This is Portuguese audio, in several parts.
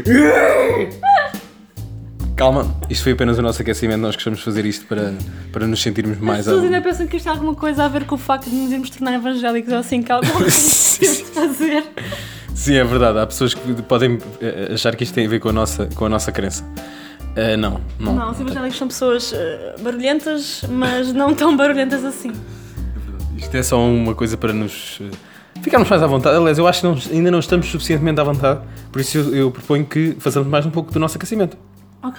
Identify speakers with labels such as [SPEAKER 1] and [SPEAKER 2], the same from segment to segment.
[SPEAKER 1] Calma, isto foi apenas o nosso aquecimento. Nós gostamos de fazer isto para nos sentirmos mais...
[SPEAKER 2] As pessoas ainda pensam que isto tem alguma coisa a ver com o facto de nos irmos tornar evangélicos ou assim, que algo que temos de fazer.
[SPEAKER 1] Sim, é verdade. Há pessoas que podem achar que isto tem a ver com a nossa crença. Não.
[SPEAKER 2] Não, os evangélicos são pessoas barulhentas, mas não tão barulhentas assim.
[SPEAKER 1] Isto é só uma coisa para nos ficarmos mais à vontade. Aliás, eu acho que ainda não estamos suficientemente à vontade. Por isso eu proponho que façamos mais um pouco do nosso aquecimento.
[SPEAKER 2] Ok.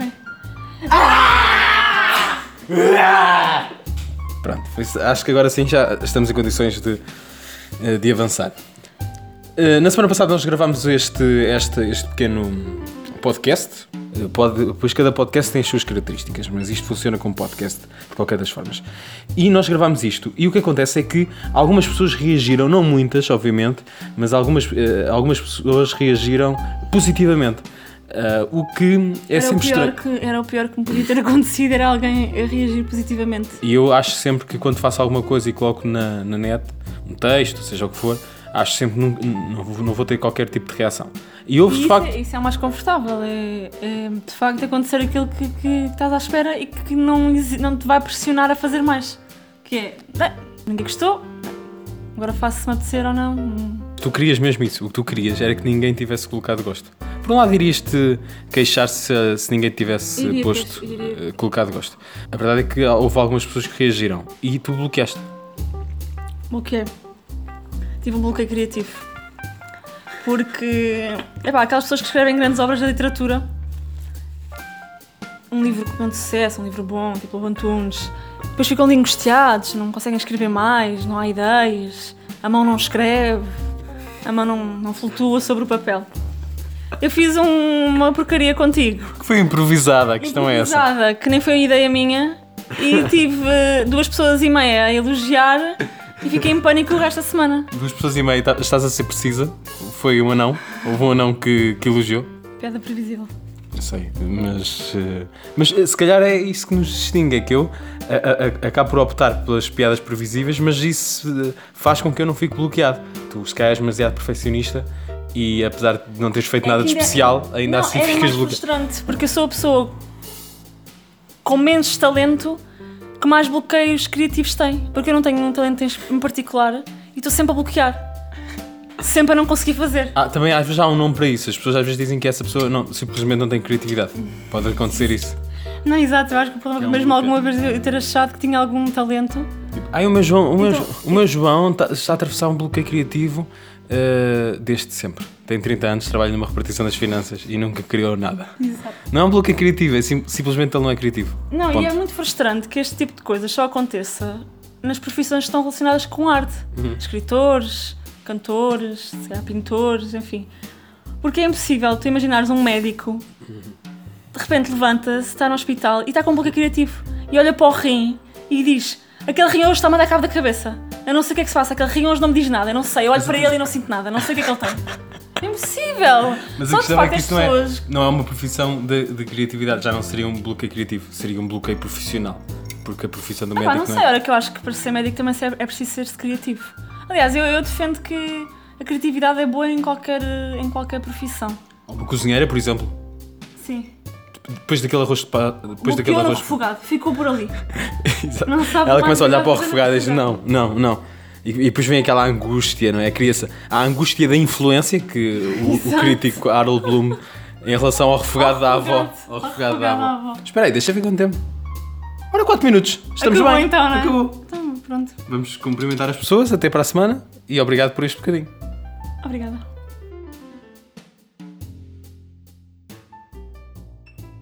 [SPEAKER 1] Pronto, acho que agora sim já estamos em condições de avançar. Na semana passada nós gravámos este pequeno podcast. Pois cada podcast tem as suas características, mas isto funciona como podcast de qualquer das formas. E nós gravámos isto, e o que acontece é que algumas pessoas reagiram, não muitas, obviamente, mas algumas pessoas reagiram positivamente. O que é sempre estranho.
[SPEAKER 2] Era o pior que me podia ter acontecido, era alguém a reagir positivamente.
[SPEAKER 1] E eu acho sempre que quando faço alguma coisa e coloco na net, um texto, seja o que for, acho sempre que não vou ter qualquer tipo de reação. E houve, de facto...
[SPEAKER 2] Isso é o mais confortável, é de facto acontecer aquilo que estás à espera e que não te vai pressionar a fazer mais. Que é, ninguém gostou, agora faço se me apetecer ou não.
[SPEAKER 1] Tu querias mesmo isso, o que tu querias era que ninguém tivesse colocado gosto. Por um lado irias-te queixar se ninguém tivesse colocado gosto. A verdade é que houve algumas pessoas que reagiram e tu bloqueaste.
[SPEAKER 2] Bloqueei. Tive um bloqueio criativo. Porque, aquelas pessoas que escrevem grandes obras de literatura, um livro com sucesso, um livro bom, tipo o Antunes, depois ficam ali angustiados, não conseguem escrever mais, não há ideias, a mão não escreve, a mão não flutua sobre o papel. Eu fiz uma porcaria contigo.
[SPEAKER 1] Que foi improvisada, a questão é essa.
[SPEAKER 2] Improvisada, que nem foi ideia minha, e tive 2 pessoas e meia a elogiar e fiquei em pânico o resto da semana.
[SPEAKER 1] 2 pessoas e meia, estás a ser precisa? Foi um anão? Houve um anão que elogiou?
[SPEAKER 2] Piada previsível.
[SPEAKER 1] Eu sei, mas se calhar é isso que nos distingue, é que eu acabo por optar pelas piadas previsíveis, mas isso faz com que eu não fique bloqueado. Tu, se calhar, és demasiado perfeccionista e, apesar de não teres feito nada de especial, ainda assim ficas bloqueado. É
[SPEAKER 2] frustrante, porque eu sou a pessoa com menos talento que mais bloqueios criativos tem, porque eu não tenho um talento em particular e estou sempre a bloquear. Sempre a não conseguir fazer.
[SPEAKER 1] Também às vezes há um nome para isso. As pessoas às vezes dizem que essa pessoa simplesmente não tem criatividade. Pode acontecer isso.
[SPEAKER 2] Não, exato. Eu acho que mesmo alguma vez eu ter achado que tinha algum talento.
[SPEAKER 1] O meu João está a atravessar um bloqueio criativo desde sempre. Tem 30 anos, trabalha numa repartição das finanças e nunca criou nada.
[SPEAKER 2] Exato.
[SPEAKER 1] Não é um bloqueio criativo, é simplesmente ele não é criativo.
[SPEAKER 2] Não,
[SPEAKER 1] Ponto.
[SPEAKER 2] E é muito frustrante que este tipo de coisas só aconteça nas profissões que estão relacionadas com arte. Escritores, cantores, se calhar pintores, enfim. Porque é impossível tu imaginares um médico de repente levanta-se, está no hospital e está com um bloqueio criativo e olha para o rim e diz: aquele rim hoje está a mandar cabo da cabeça, eu não sei o que é que se passa, aquele rim hoje não me diz nada, eu não sei, eu olho para ele e não sinto nada, não sei o que é que ele tem. É impossível!
[SPEAKER 1] Mas
[SPEAKER 2] só
[SPEAKER 1] a questão é que
[SPEAKER 2] as
[SPEAKER 1] isso
[SPEAKER 2] pessoas...
[SPEAKER 1] não é uma profissão de criatividade, já não seria um bloqueio criativo, seria um bloqueio profissional, porque a profissão do médico
[SPEAKER 2] não sei, olha que eu acho que para ser médico também é preciso ser criativo. Aliás, eu defendo que a criatividade é boa em qualquer profissão.
[SPEAKER 1] Uma cozinheira, por exemplo.
[SPEAKER 2] Sim.
[SPEAKER 1] Depois daquele arroz de pá...
[SPEAKER 2] refogado, ficou por ali.
[SPEAKER 1] Exato.
[SPEAKER 2] Não sabe.
[SPEAKER 1] Ela começa a olhar para o refogado e diz: não. E depois vem aquela angústia, não é? Cria-se a angústia da influência que o crítico Harold Bloom em relação ao refogado da avó. Ao refogado da avó. Espera aí, deixa eu ver quanto tempo. Ora, 4 minutos. Estamos
[SPEAKER 2] Acabou,
[SPEAKER 1] bem.
[SPEAKER 2] então, não é?
[SPEAKER 1] Acabou.
[SPEAKER 2] Então, pronto.
[SPEAKER 1] Vamos cumprimentar as pessoas. Até para a semana. E obrigado por este bocadinho.
[SPEAKER 2] Obrigada.